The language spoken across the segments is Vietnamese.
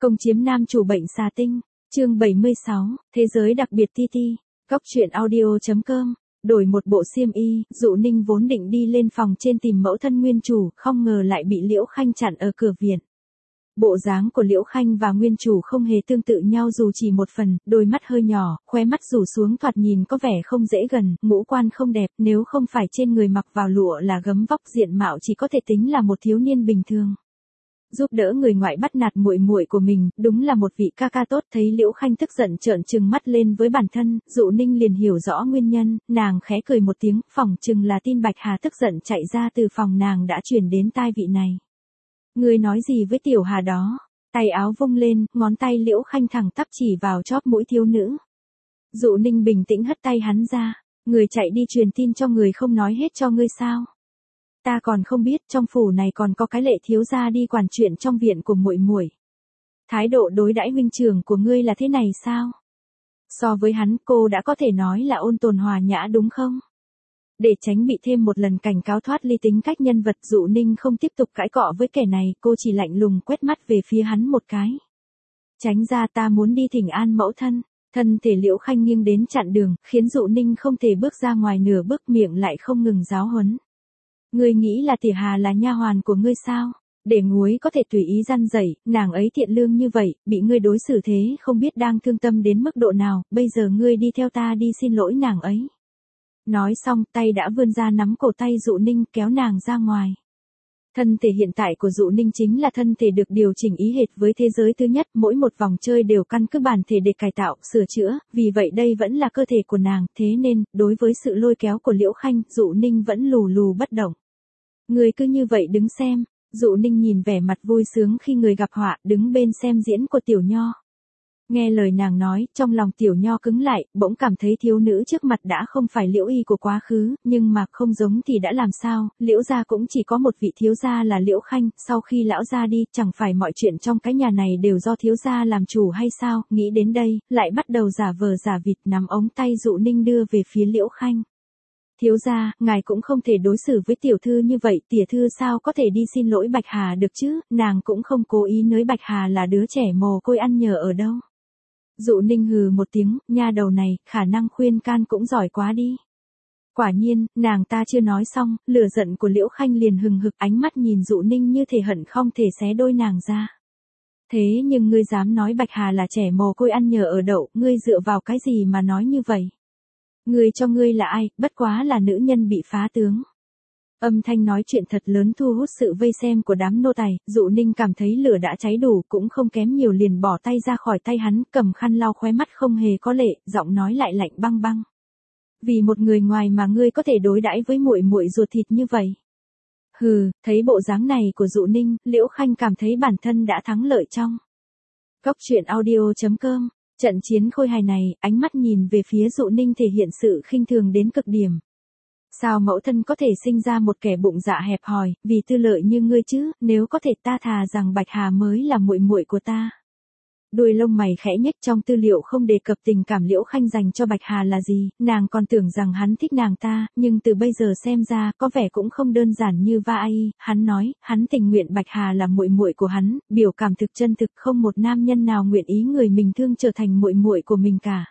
Công chiếm nam chủ bệnh xà tinh, chương 76, thế giới đặc biệt TT, Cóc truyện audio.com. Đổi một bộ xiêm y, Dụ Ninh vốn định đi lên phòng trên tìm mẫu thân nguyên chủ, không ngờ lại bị Liễu Khanh chặn ở cửa viện. Bộ dáng của Liễu Khanh và nguyên chủ không hề tương tự nhau dù chỉ một phần, đôi mắt hơi nhỏ, khóe mắt rủ xuống thoạt nhìn có vẻ không dễ gần, ngũ quan không đẹp, nếu không phải trên người mặc vào lụa là gấm vóc diện mạo chỉ có thể tính là một thiếu niên bình thường. Giúp đỡ người ngoại bắt nạt muội muội của mình, đúng là một vị ca ca tốt. Thấy Liễu Khanh tức giận trợn trừng mắt lên với bản thân, Dụ Ninh liền hiểu rõ nguyên nhân, nàng khẽ cười một tiếng, phỏng chừng là tin Bạch Hà tức giận chạy ra từ phòng nàng đã truyền đến tai vị này. Ngươi nói gì với tiểu Hà đó? Tay áo vung lên, ngón tay Liễu Khanh thẳng tắp chỉ vào chóp mũi thiếu nữ. Dụ Ninh bình tĩnh hất tay hắn ra, người chạy đi truyền tin cho người không nói hết cho ngươi sao? Ta còn không biết trong phủ này còn có cái Lệ thiếu gia đi quản chuyện trong viện của muội muội. Thái độ đối đãi huynh trưởng của ngươi là thế này sao? So với hắn cô đã có thể nói là ôn tồn hòa nhã đúng không? Để tránh bị thêm một lần cảnh cáo thoát ly tính cách nhân vật, Dụ Ninh không tiếp tục cãi cọ với kẻ này, cô chỉ lạnh lùng quét mắt về phía hắn một cái. Tránh ra, ta muốn đi thỉnh an mẫu thân. Thân thể Liễu Khanh nghiêng đến chặn đường, khiến Dụ Ninh không thể bước ra ngoài nửa bước, miệng lại không ngừng giáo huấn. Ngươi nghĩ là Tiểu Hà là nha hoàn của ngươi sao? Để nguối có thể tùy ý răn dạy, nàng ấy thiện lương như vậy, bị ngươi đối xử thế không biết đang thương tâm đến mức độ nào, bây giờ ngươi đi theo ta đi xin lỗi nàng ấy. Nói xong, tay đã vươn ra nắm cổ tay Dụ Ninh kéo nàng ra ngoài. Thân thể hiện tại của Dụ Ninh chính là thân thể được điều chỉnh ý hệt với thế giới thứ nhất, mỗi một vòng chơi đều căn cứ bản thể để cải tạo, sửa chữa, vì vậy đây vẫn là cơ thể của nàng, thế nên, đối với sự lôi kéo của Liễu Khanh, Dụ Ninh vẫn lù lù bất động. Người cứ như vậy đứng xem, Dụ Ninh nhìn vẻ mặt vui sướng khi người gặp họa, đứng bên xem diễn của Tiểu Nho. Nghe lời nàng nói, trong lòng Tiểu Nho cứng lại, bỗng cảm thấy thiếu nữ trước mặt đã không phải Liễu Y của quá khứ, nhưng mà không giống thì đã làm sao, Liễu gia cũng chỉ có một vị thiếu gia là Liễu Khanh, sau khi lão gia đi, chẳng phải mọi chuyện trong cái nhà này đều do thiếu gia làm chủ hay sao, nghĩ đến đây, lại bắt đầu giả vờ giả vịt nắm ống tay Dụ Ninh đưa về phía Liễu Khanh. Thiếu gia, ngài cũng không thể đối xử với tiểu thư như vậy, tiểu thư sao có thể đi xin lỗi Bạch Hà được chứ, nàng cũng không cố ý nói Bạch Hà là đứa trẻ mồ côi ăn nhờ ở đâu. Dụ Ninh hừ một tiếng, nha đầu này, khả năng khuyên can cũng giỏi quá đi. Quả nhiên, nàng ta chưa nói xong, lửa giận của Liễu Khanh liền hừng hực, ánh mắt nhìn Dụ Ninh như thể hận không thể xé đôi nàng ra. Thế nhưng ngươi dám nói Bạch Hà là trẻ mồ côi ăn nhờ ở đậu, ngươi dựa vào cái gì mà nói như vậy? Ngươi cho ngươi là ai, bất quá là nữ nhân bị phá tướng. Âm thanh nói chuyện thật lớn thu hút sự vây xem của đám nô tài, Dụ Ninh cảm thấy lửa đã cháy đủ, cũng không kém nhiều liền bỏ tay ra khỏi tay hắn, cầm khăn lau khóe mắt không hề có lệ, giọng nói lại lạnh băng băng. Vì một người ngoài mà ngươi có thể đối đãi với muội muội ruột thịt như vậy. Hừ, thấy bộ dáng này của Dụ Ninh, Liễu Khanh cảm thấy bản thân đã thắng lợi trong. Cóc truyện audio.com. Trận chiến khôi hài này, ánh mắt nhìn về phía Dụ Ninh thể hiện sự khinh thường đến cực điểm. Sao mẫu thân có thể sinh ra một kẻ bụng dạ hẹp hòi, vì tư lợi như ngươi chứ, nếu có thể ta thà rằng Bạch Hà mới là muội muội của ta. Đuôi lông mày khẽ nhếch, trong tư liệu không đề cập tình cảm Liễu Khanh dành cho Bạch Hà là gì, nàng còn tưởng rằng hắn thích nàng ta, nhưng từ bây giờ xem ra, có vẻ cũng không đơn giản như vai, hắn nói, hắn tình nguyện Bạch Hà là muội muội của hắn, biểu cảm thực chân thực, không một nam nhân nào nguyện ý người mình thương trở thành muội muội của mình cả.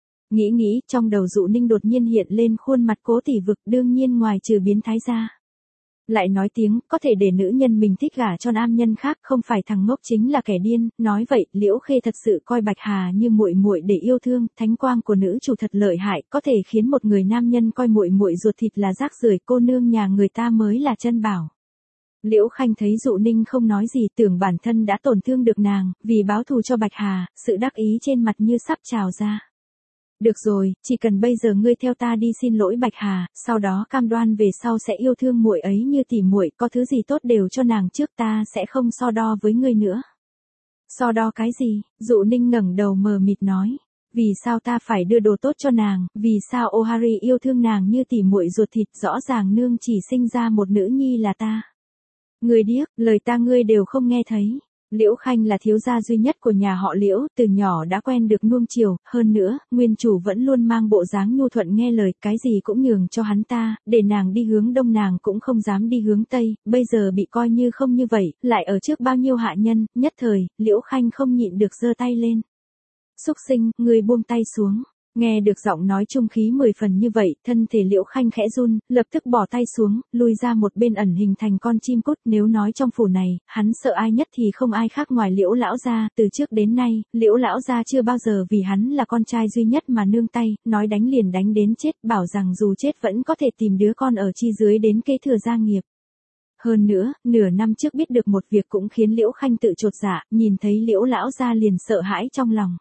Nghĩ, trong đầu Dụ Ninh đột nhiên hiện lên khuôn mặt Cố Tỷ Vực, đương nhiên ngoài trừ biến thái ra. Lại nói tiếng, có thể để nữ nhân mình thích gả cho nam nhân khác, không phải thằng ngốc chính là kẻ điên, nói vậy, Liễu Khê thật sự coi Bạch Hà như muội muội để yêu thương, thánh quang của nữ chủ thật lợi hại, có thể khiến một người nam nhân coi muội muội ruột thịt là rác rưởi, cô nương nhà người ta mới là chân bảo. Liễu Khanh thấy Dụ Ninh không nói gì, tưởng bản thân đã tổn thương được nàng, vì báo thù cho Bạch Hà, sự đắc ý trên mặt như sắp trào ra. Được rồi, chỉ cần bây giờ ngươi theo ta đi xin lỗi Bạch Hà, sau đó cam đoan về sau sẽ yêu thương muội ấy như tỉ muội, có thứ gì tốt đều cho nàng trước, ta sẽ không so đo với ngươi nữa. So đo cái gì? Dụ Ninh ngẩng đầu mờ mịt nói. Vì sao ta phải đưa đồ tốt cho nàng, vì sao Ohari yêu thương nàng như tỉ muội ruột thịt, rõ ràng nương chỉ sinh ra một nữ nhi là ta. Ngươi điếc, lời ta ngươi đều không nghe thấy. Liễu Khanh là thiếu gia duy nhất của nhà họ Liễu, từ nhỏ đã quen được nuông chiều, hơn nữa, nguyên chủ vẫn luôn mang bộ dáng nhu thuận nghe lời, cái gì cũng nhường cho hắn ta, để nàng đi hướng đông nàng cũng không dám đi hướng tây, bây giờ bị coi như không như vậy, lại ở trước bao nhiêu hạ nhân, nhất thời, Liễu Khanh không nhịn được giơ tay lên. Xúc sinh, ngươi buông tay xuống. Nghe được giọng nói trung khí 10 phần như vậy, thân thể Liễu Khanh khẽ run, lập tức bỏ tay xuống, lui ra một bên ẩn hình thành con chim cút. Nếu nói trong phủ này, hắn sợ ai nhất thì không ai khác ngoài Liễu lão gia. Từ trước đến nay, Liễu lão gia chưa bao giờ vì hắn là con trai duy nhất mà nương tay, nói đánh liền đánh đến chết, bảo rằng dù chết vẫn có thể tìm đứa con ở chi dưới đến kế thừa gia nghiệp. Hơn nữa, nửa năm trước biết được một việc cũng khiến Liễu Khanh tự chột dạ, nhìn thấy Liễu lão gia liền sợ hãi trong lòng.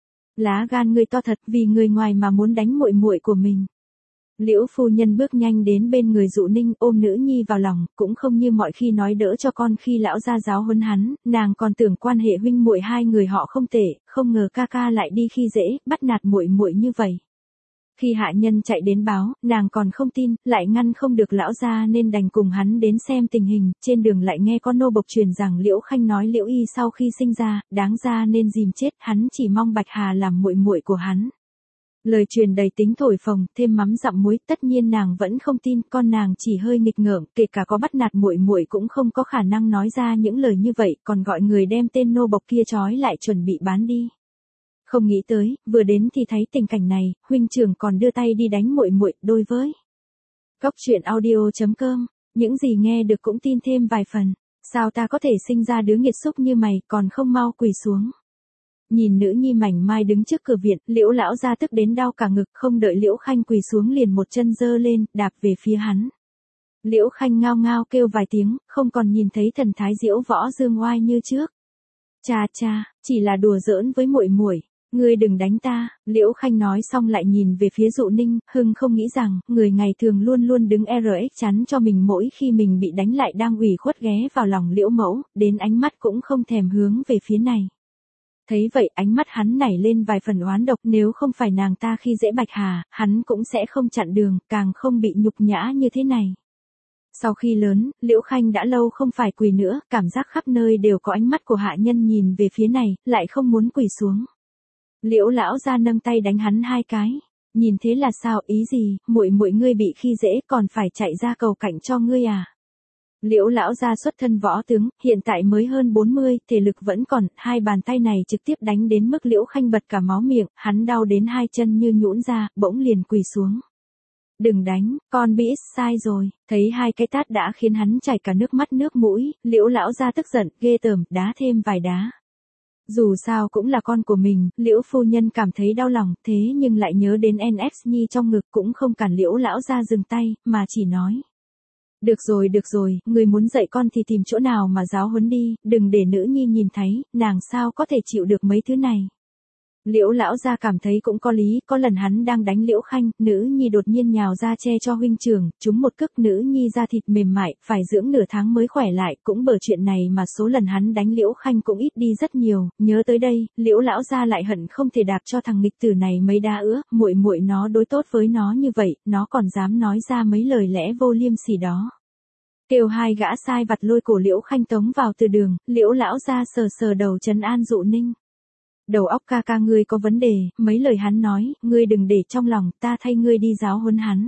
Lá gan ngươi to thật, vì người ngoài mà muốn đánh muội muội của mình. Liễu phu nhân bước nhanh đến bên người Dụ Ninh, ôm nữ nhi vào lòng, cũng không như mọi khi nói đỡ cho con khi lão gia giáo huấn hắn, nàng còn tưởng quan hệ huynh muội hai người họ không tệ, không ngờ ca ca lại đi khi dễ, bắt nạt muội muội như vậy. Khi hạ nhân chạy đến báo, nàng còn không tin, lại ngăn không được lão gia nên đành cùng hắn đến xem tình hình, trên đường lại nghe con nô bộc truyền rằng Liễu Khanh nói Liễu Y sau khi sinh ra, đáng ra nên dìm chết, hắn chỉ mong Bạch Hà làm muội muội của hắn. Lời truyền đầy tính thổi phồng, thêm mắm dặm muối, tất nhiên nàng vẫn không tin, con nàng chỉ hơi nghịch ngợm, kể cả có bắt nạt muội muội cũng không có khả năng nói ra những lời như vậy, còn gọi người đem tên nô bộc kia trói lại chuẩn bị bán đi. Không nghĩ tới, vừa đến thì thấy tình cảnh này, huynh trưởng còn đưa tay đi đánh muội muội, đối với. Cóc truyện audio.com, những gì nghe được cũng tin thêm vài phần, sao ta có thể sinh ra đứa nghiệt xúc như mày, còn không mau quỳ xuống. Nhìn nữ nhi mảnh mai đứng trước cửa viện, Liễu lão gia tức đến đau cả ngực, không đợi Liễu Khanh quỳ xuống liền một chân giơ lên, đạp về phía hắn. Liễu Khanh ngao ngao kêu vài tiếng, không còn nhìn thấy thần thái diễu võ dương oai như trước. Cha cha, chỉ là đùa giỡn với muội muội. Ngươi đừng đánh ta, Liễu Khanh nói xong lại nhìn về phía Dụ Ninh, hưng không nghĩ rằng, người ngày thường luôn luôn đứng RX chắn cho mình mỗi khi mình bị đánh lại đang ủy khuất ghé vào lòng Liễu mẫu, đến ánh mắt cũng không thèm hướng về phía này. Thấy vậy ánh mắt hắn nảy lên vài phần oán độc, nếu không phải nàng ta khi dễ Bạch Hà, hắn cũng sẽ không chặn đường, càng không bị nhục nhã như thế này. Sau khi lớn, Liễu Khanh đã lâu không phải quỳ nữa, cảm giác khắp nơi đều có ánh mắt của hạ nhân nhìn về phía này, lại không muốn quỳ xuống. Liễu lão gia nâng tay đánh hắn hai cái. Nhìn thế là sao, ý gì, muội muội ngươi bị khi dễ còn phải chạy ra cầu cạnh cho ngươi à? Liễu lão gia xuất thân võ tướng, hiện tại mới hơn 40, thể lực vẫn còn, hai bàn tay này trực tiếp đánh đến mức Liễu Khanh bật cả máu miệng, hắn đau đến hai chân như nhũn ra, bỗng liền quỳ xuống. Đừng đánh, con bị sai rồi, thấy hai cái tát đã khiến hắn chảy cả nước mắt nước mũi, Liễu lão gia tức giận, ghê tởm, đá thêm vài đá. Dù sao cũng là con của mình, Liễu phu nhân cảm thấy đau lòng, thế nhưng lại nhớ đến NX Nhi trong ngực cũng không cản Liễu lão gia dừng tay, mà chỉ nói. Được rồi, người muốn dạy con thì tìm chỗ nào mà giáo huấn đi, đừng để nữ nhi nhìn thấy, nàng sao có thể chịu được mấy thứ này. Liễu lão gia cảm thấy cũng có lý, có lần hắn đang đánh Liễu Khanh, nữ nhi đột nhiên nhào ra che cho huynh trưởng, trúng một cước, nữ nhi da thịt mềm mại, phải dưỡng nửa tháng mới khỏe lại, cũng bởi chuyện này mà số lần hắn đánh Liễu Khanh cũng ít đi rất nhiều, nhớ tới đây, Liễu lão gia lại hận không thể đạp cho thằng nghịch tử này mấy đá ứa, muội muội nó đối tốt với nó như vậy, nó còn dám nói ra mấy lời lẽ vô liêm sỉ đó. Kêu hai gã sai vặt lôi cổ Liễu Khanh tống vào từ đường, Liễu lão gia sờ sờ đầu trấn an Dụ Ninh. Đầu óc ca ca ngươi có vấn đề, mấy lời hắn nói, ngươi đừng để trong lòng, ta thay ngươi đi giáo huấn hắn.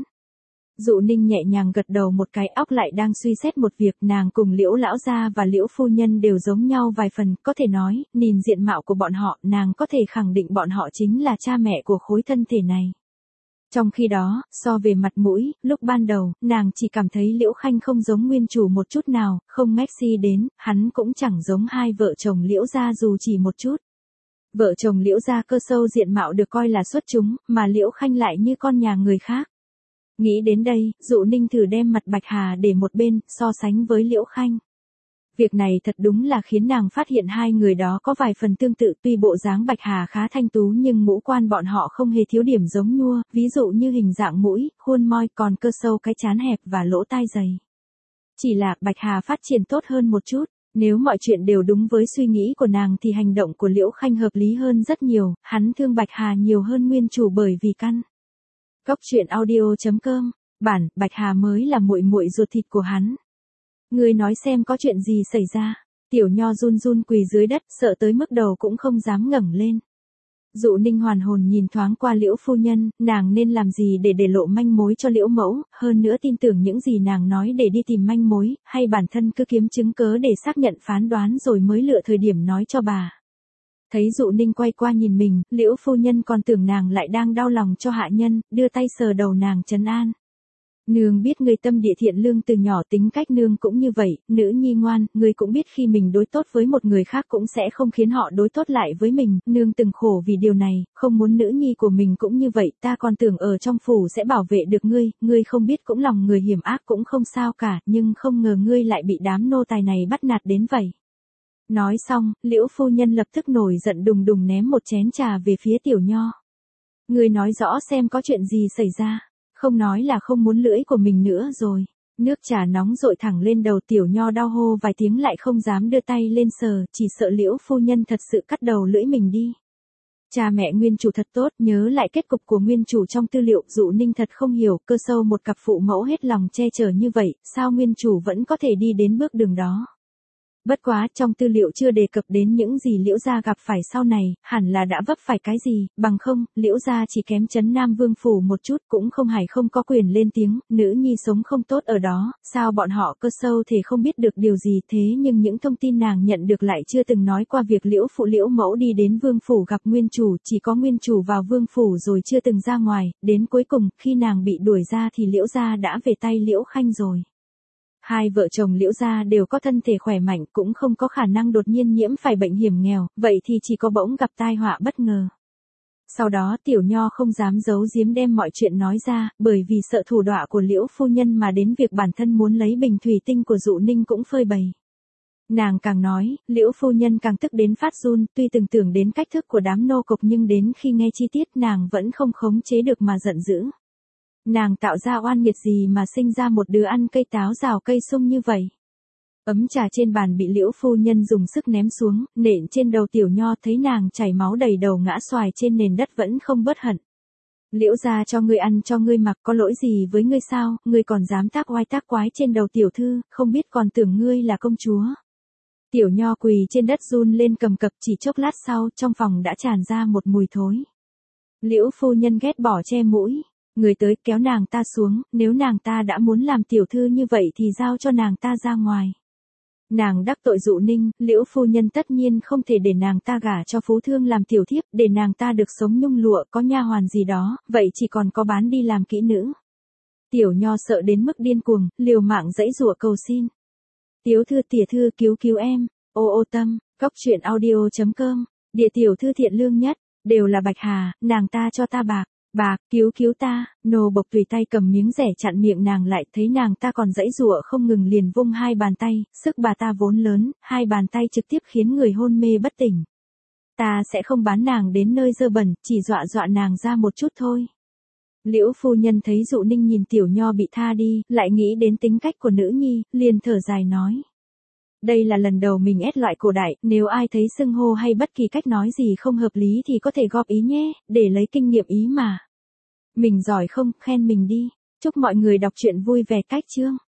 Dụ Ninh nhẹ nhàng gật đầu một cái, óc lại đang suy xét một việc, nàng cùng Liễu lão gia và Liễu phu nhân đều giống nhau vài phần, có thể nói, nhìn diện mạo của bọn họ, nàng có thể khẳng định bọn họ chính là cha mẹ của khối thân thể này. Trong khi đó, so về mặt mũi, lúc ban đầu, nàng chỉ cảm thấy Liễu Khanh không giống nguyên chủ một chút nào, không Messi đến, hắn cũng chẳng giống hai vợ chồng Liễu gia dù chỉ một chút. Vợ chồng Liễu gia cơ sâu diện mạo được coi là xuất chúng, mà Liễu Khanh lại như con nhà người khác. Nghĩ đến đây, Dụ Ninh thử đem mặt Bạch Hà để một bên, so sánh với Liễu Khanh. Việc này thật đúng là khiến nàng phát hiện hai người đó có vài phần tương tự, tuy bộ dáng Bạch Hà khá thanh tú nhưng ngũ quan bọn họ không hề thiếu điểm giống nhua, ví dụ như hình dạng mũi, khuôn môi, còn cơ sâu cái trán hẹp và lỗ tai dày. Chỉ là Bạch Hà phát triển tốt hơn một chút. Nếu mọi chuyện đều đúng với suy nghĩ của nàng thì hành động của Liễu Khanh hợp lý hơn rất nhiều, hắn thương Bạch Hà nhiều hơn nguyên chủ bởi vì căn. Cóc truyện audio.com, bản, Bạch Hà mới là muội muội ruột thịt của hắn. Ngươi nói xem có chuyện gì xảy ra. Tiểu Nho run run quỳ dưới đất, sợ tới mức đầu cũng không dám ngẩng lên. Dụ Ninh hoàn hồn nhìn thoáng qua Liễu phu nhân, nàng nên làm gì để lộ manh mối cho Liễu mẫu, hơn nữa tin tưởng những gì nàng nói để đi tìm manh mối, hay bản thân cứ kiếm chứng cớ để xác nhận phán đoán rồi mới lựa thời điểm nói cho bà. Thấy Dụ Ninh quay qua nhìn mình, Liễu phu nhân còn tưởng nàng lại đang đau lòng cho hạ nhân, đưa tay sờ đầu nàng trấn an. Nương biết ngươi tâm địa thiện lương từ nhỏ, tính cách nương cũng như vậy, nữ nhi ngoan, ngươi cũng biết khi mình đối tốt với một người khác cũng sẽ không khiến họ đối tốt lại với mình, nương từng khổ vì điều này, không muốn nữ nhi của mình cũng như vậy, ta còn tưởng ở trong phủ sẽ bảo vệ được ngươi không biết cũng lòng người hiểm ác cũng không sao cả, nhưng không ngờ ngươi lại bị đám nô tài này bắt nạt đến vậy. Nói xong, Liễu phu nhân lập tức nổi giận đùng đùng ném một chén trà về phía Tiểu Nho. Ngươi nói rõ xem có chuyện gì xảy ra. Không nói là không muốn lưỡi của mình nữa rồi. Nước trà nóng dội thẳng lên đầu Tiểu Nho đau hô vài tiếng lại không dám đưa tay lên sờ, chỉ sợ Liễu phu nhân thật sự cắt đầu lưỡi mình đi. Cha mẹ nguyên chủ thật tốt, nhớ lại kết cục của nguyên chủ trong tư liệu, Dụ Ninh thật không hiểu, cơ sâu một cặp phụ mẫu hết lòng che chở như vậy, sao nguyên chủ vẫn có thể đi đến bước đường đó. Bất quá, trong tư liệu chưa đề cập đến những gì Liễu gia gặp phải sau này, hẳn là đã vấp phải cái gì, bằng không, Liễu gia chỉ kém Trấn Nam Vương phủ một chút, cũng không hài không có quyền lên tiếng, nữ nhi sống không tốt ở đó, sao bọn họ cơ sâu thể không biết được điều gì, thế nhưng những thông tin nàng nhận được lại chưa từng nói qua việc Liễu phụ Liễu mẫu đi đến Vương phủ gặp nguyên chủ, chỉ có nguyên chủ vào Vương phủ rồi chưa từng ra ngoài, đến cuối cùng, khi nàng bị đuổi ra thì Liễu gia đã về tay Liễu Khanh rồi. Hai vợ chồng Liễu gia đều có thân thể khỏe mạnh, cũng không có khả năng đột nhiên nhiễm phải bệnh hiểm nghèo, vậy thì chỉ có bỗng gặp tai họa bất ngờ. Sau đó Tiểu Nho không dám giấu giếm đem mọi chuyện nói ra, bởi vì sợ thủ đọa của Liễu phu nhân mà đến việc bản thân muốn lấy bình thủy tinh của Dụ Ninh cũng phơi bày. Nàng càng nói, Liễu phu nhân càng tức đến phát run, tuy từng tưởng đến cách thức của đám nô cộc nhưng đến khi nghe chi tiết nàng vẫn không khống chế được mà giận dữ. Nàng tạo ra oan nghiệt gì mà sinh ra một đứa ăn cây táo rào cây sung như vậy. Ấm trà trên bàn bị Liễu phu nhân dùng sức ném xuống, nện trên đầu Tiểu Nho, thấy nàng chảy máu đầy đầu ngã xoài trên nền đất vẫn không bớt hận. Liễu gia cho ngươi ăn cho ngươi mặc, có lỗi gì với ngươi sao, ngươi còn dám tác oai tác quái trên đầu tiểu thư, không biết còn tưởng ngươi là công chúa. Tiểu Nho quỳ trên đất run lên cầm cập, chỉ chốc lát sau, trong phòng đã tràn ra một mùi thối. Liễu phu nhân ghét bỏ che mũi. Người tới kéo nàng ta xuống, nếu nàng ta đã muốn làm tiểu thư như vậy thì giao cho nàng ta ra ngoài. Nàng đắc tội Dụ Ninh, Liễu phu nhân tất nhiên không thể để nàng ta gả cho phú thương làm tiểu thiếp, để nàng ta được sống nhung lụa có nha hoàn gì đó, vậy chỉ còn có bán đi làm kỹ nữ. Tiểu Nho sợ đến mức điên cuồng, liều mạng giãy giụa cầu xin. Tiểu thư tỉa thư cứu em, ô tâm, góc audio.com, địa tiểu thư thiện lương nhất, đều là Bạch Hà, nàng ta cho ta bạc. Bạc, cứu ta, nô bộc tùy tay cầm miếng rẻ chặn miệng nàng lại, thấy nàng ta còn giãy giụa không ngừng liền vung hai bàn tay, sức bà ta vốn lớn, hai bàn tay trực tiếp khiến người hôn mê bất tỉnh. Ta sẽ không bán nàng đến nơi dơ bẩn, chỉ dọa nàng ra một chút thôi. Liễu phu nhân thấy Dụ Ninh nhìn Tiểu Nho bị tha đi, lại nghĩ đến tính cách của nữ nhi, liền thở dài nói. Đây là lần đầu mình ép loại cổ đại, nếu ai thấy xưng hô hay bất kỳ cách nói gì không hợp lý thì có thể góp ý nhé, để lấy kinh nghiệm ý mà. Mình giỏi không, khen mình đi. Chúc mọi người đọc truyện vui vẻ cách chương.